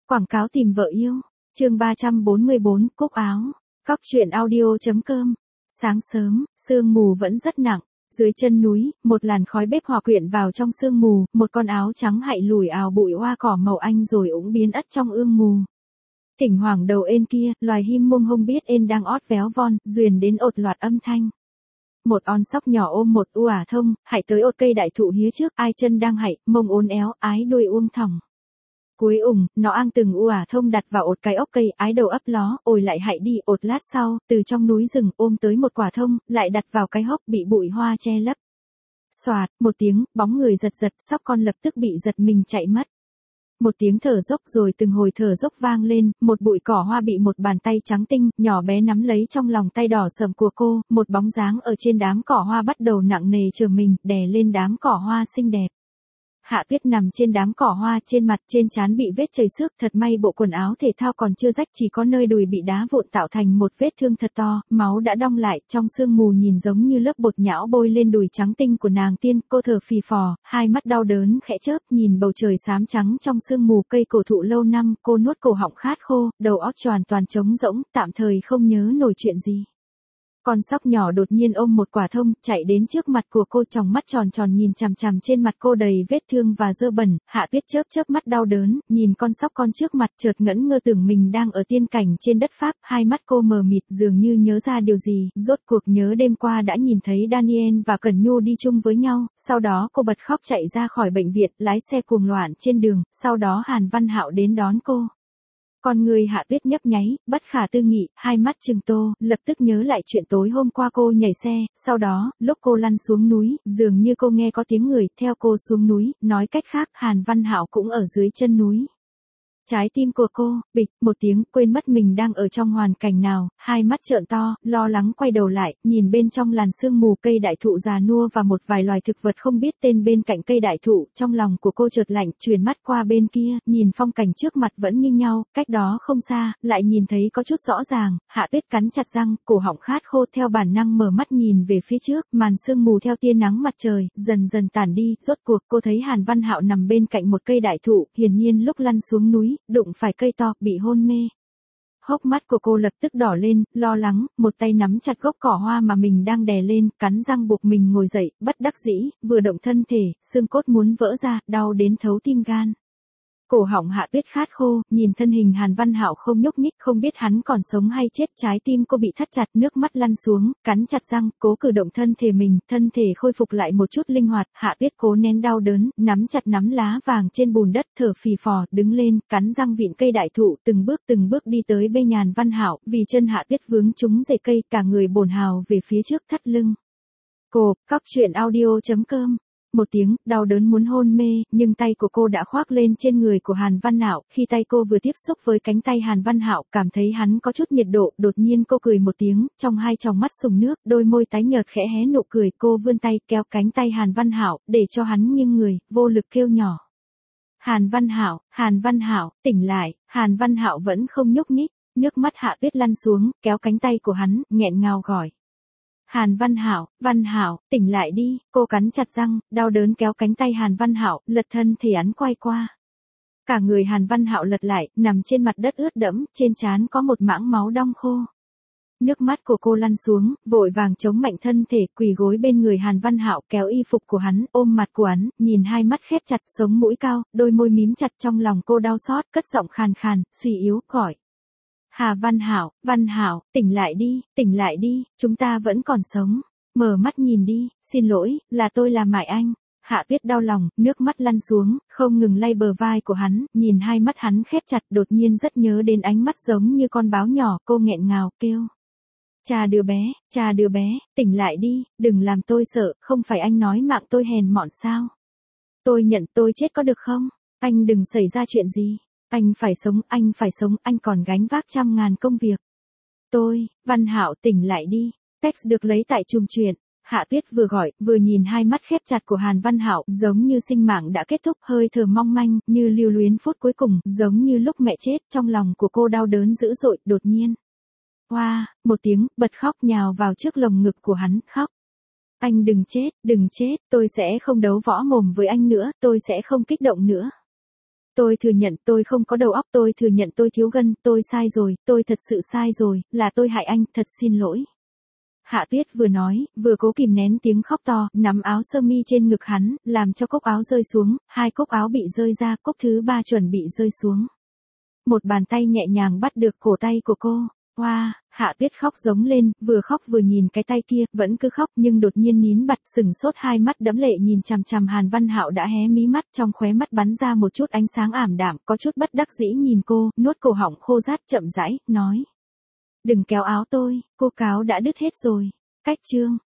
Quảng cáo tìm vợ yêu. Chương 344, cúc áo. Cóc truyện audio.com. Sáng sớm, sương mù vẫn rất nặng. Dưới chân núi, một làn khói bếp hòa quyện vào trong sương mù, một con áo trắng hạy lùi ào bụi hoa cỏ màu anh rồi ũng biến ất trong ương mù. Thỉnh thoảng đầu ên kia, loài him mông hông biết ên đang ót véo von, duyền đến ột loạt âm thanh. Một on sóc nhỏ ôm một u ả thông, hạy tới ột cây đại thụ hía trước, ai chân đang hạy, mông ốn éo, ái đuôi uông thòng. Cuối nó ang từng u ả thông đặt vào ột cái ốc cây, ái đầu ấp ló, ồi lại hạy đi, ột lát sau, từ trong núi rừng ôm tới một quả thông, lại đặt vào cái hốc bị bụi hoa che lấp. Xoạt, một tiếng, bóng người giật giật, sóc con lập tức bị giật mình chạy mất. Một tiếng thở dốc rồi từng hồi thở dốc vang lên, một bụi cỏ hoa bị một bàn tay trắng tinh, nhỏ bé nắm lấy trong lòng tay đỏ sầm của cô, một bóng dáng ở trên đám cỏ hoa bắt đầu nặng nề trở mình, đè lên đám cỏ hoa xinh đẹp. Hạ Tuyết nằm trên đám cỏ hoa, trên mặt trên trán bị vết chảy xước, thật may bộ quần áo thể thao còn chưa rách, chỉ có nơi đùi bị đá vụn tạo thành một vết thương thật to, máu đã đong lại, trong sương mù nhìn giống như lớp bột nhão bôi lên đùi trắng tinh của nàng tiên, cô thở phì phò, hai mắt đau đớn khẽ chớp, nhìn bầu trời xám trắng trong sương mù cây cổ thụ lâu năm, cô nuốt cổ họng khát khô, đầu óc hoàn toàn trống rỗng, tạm thời không nhớ nổi chuyện gì. Con sóc nhỏ đột nhiên ôm một quả thông, chạy đến trước mặt của cô, tròng mắt tròn tròn nhìn chằm chằm trên mặt cô đầy vết thương và dơ bẩn. Hạ Tuyết chớp mắt đau đớn, nhìn con sóc con trước mặt, chợt ngẩn ngơ tưởng mình đang ở tiên cảnh trên đất Pháp, hai mắt cô mờ mịt dường như nhớ ra điều gì, rốt cuộc nhớ đêm qua đã nhìn thấy Daniel và Cẩn Nhu đi chung với nhau, sau đó cô bật khóc chạy ra khỏi bệnh viện, lái xe cuồng loạn trên đường, sau đó Hàn Văn Hạo đến đón cô. Con người Hạ Tuyết nhấp nháy, bất khả tư nghị, hai mắt trừng to, lập tức nhớ lại chuyện tối hôm qua cô nhảy xe, sau đó, lúc cô lăn xuống núi, dường như cô nghe có tiếng người, theo cô xuống núi, nói cách khác, Hàn Văn Hạo cũng ở dưới chân núi. Trái tim của cô, bịch, một tiếng, quên mất mình đang ở trong hoàn cảnh nào, hai mắt trợn to, lo lắng quay đầu lại, nhìn bên trong làn sương mù cây đại thụ già nua và một vài loài thực vật không biết tên bên cạnh cây đại thụ, trong lòng của cô chợt lạnh, chuyển mắt qua bên kia, nhìn phong cảnh trước mặt vẫn như nhau, cách đó không xa, lại nhìn thấy có chút rõ ràng, Hạ Tuyết cắn chặt răng, cổ họng khát khô theo bản năng mở mắt nhìn về phía trước, màn sương mù theo tia nắng mặt trời, dần dần tản đi, rốt cuộc cô thấy Hàn Văn Hạo nằm bên cạnh một cây đại thụ, hiển nhiên lúc lăn xuống núi, đụng phải cây to, bị hôn mê. Hốc mắt của cô lập tức đỏ lên, lo lắng, một tay nắm chặt gốc cỏ hoa mà mình đang đè lên, cắn răng buộc mình ngồi dậy, bất đắc dĩ, vừa động thân thể, xương cốt muốn vỡ ra, đau đến thấu tim gan. Cổ họng Hạ Tuyết khát khô, nhìn thân hình Hàn Văn Hạo không nhúc nhích, không biết hắn còn sống hay chết, trái tim cô bị thắt chặt, nước mắt lăn xuống, cắn chặt răng, cố cử động thân thể mình, thân thể khôi phục lại một chút linh hoạt, Hạ Tuyết cố nén đau đớn, nắm chặt nắm lá vàng trên bùn đất, thở phì phò, đứng lên, cắn răng vịn cây đại thụ, từng bước đi tới bên Hàn Văn Hạo, vì chân Hạ Tuyết vướng trúng rễ cây, cả người bồn hào về phía trước thắt lưng. Cóc truyện audio.com. Một tiếng, đau đớn muốn hôn mê, nhưng tay của cô đã khoác lên trên người của Hàn Văn Hạo, khi tay cô vừa tiếp xúc với cánh tay Hàn Văn Hạo, cảm thấy hắn có chút nhiệt độ, đột nhiên cô cười một tiếng, trong hai tròng mắt sùng nước, đôi môi tái nhợt khẽ hé nụ cười, cô vươn tay kéo cánh tay Hàn Văn Hạo, để cho hắn nghiêng người, vô lực kêu nhỏ. Hàn Văn Hạo, tỉnh lại, Hàn Văn Hạo vẫn không nhúc nhích, nước mắt Hạ Tuyết lăn xuống, kéo cánh tay của hắn, nghẹn ngào gọi. Hàn Văn Hạo, tỉnh lại đi, cô cắn chặt răng, đau đớn kéo cánh tay Hàn Văn Hạo, lật thân thì hắn quay qua. Cả người Hàn Văn Hạo lật lại, nằm trên mặt đất ướt đẫm, trên trán có một mảng máu đong khô. Nước mắt của cô lăn xuống, vội vàng chống mạnh thân thể, quỳ gối bên người Hàn Văn Hạo, kéo y phục của hắn, ôm mặt của hắn, nhìn hai mắt khép chặt, sống mũi cao, đôi môi mím chặt, trong lòng cô đau xót, cất giọng khàn khàn, suy yếu, gọi. Văn Hạo, tỉnh lại đi, chúng ta vẫn còn sống. Mở mắt nhìn đi, xin lỗi, là tôi làm hại anh. Hạ Tuyết đau lòng, nước mắt lăn xuống, không ngừng lay bờ vai của hắn, nhìn hai mắt hắn khép chặt, đột nhiên rất nhớ đến ánh mắt giống như con báo nhỏ, cô nghẹn ngào, kêu. Cha đứa bé, tỉnh lại đi, đừng làm tôi sợ, không phải anh nói mạng tôi hèn mọn sao. Tôi nhận tôi chết có được không? Anh đừng xảy ra chuyện gì. Anh phải sống, anh còn gánh vác trăm ngàn công việc. Văn Hạo tỉnh lại đi. Text được lấy tại chùm truyện. Hạ Tuyết vừa gọi, vừa nhìn hai mắt khép chặt của Hàn Văn Hạo, giống như sinh mạng đã kết thúc, hơi thở mong manh, như lưu luyến phút cuối cùng, giống như lúc mẹ chết, trong lòng của cô đau đớn dữ dội, đột nhiên. Hoa, một tiếng, bật khóc nhào vào trước lồng ngực của hắn, khóc. Anh đừng chết, tôi sẽ không đấu võ mồm với anh nữa, tôi sẽ không kích động nữa. Tôi thừa nhận tôi không có đầu óc, tôi thừa nhận tôi thiếu gân, tôi sai rồi, tôi thật sự sai rồi, là tôi hại anh, thật xin lỗi. Hạ Tuyết vừa nói, vừa cố kìm nén tiếng khóc to, nắm áo sơ mi trên ngực hắn, làm cho cúc áo rơi xuống, 2 cúc áo bị rơi ra, cúc thứ 3 chuẩn bị rơi xuống. Một bàn tay nhẹ nhàng bắt được cổ tay của cô. Hoa, Hạ Tuyết khóc giống lên, vừa khóc vừa nhìn cái tay kia, vẫn cứ khóc nhưng đột nhiên nín bặt, sừng sốt, hai mắt đẫm lệ nhìn chằm chằm Hàn Văn Hạo đã hé mí mắt, trong khóe mắt bắn ra một chút ánh sáng ảm đạm, có chút bất đắc dĩ nhìn cô, nuốt cổ họng khô rát chậm rãi, nói. Đừng kéo áo tôi, cô cáo đã đứt hết rồi. Cách chương.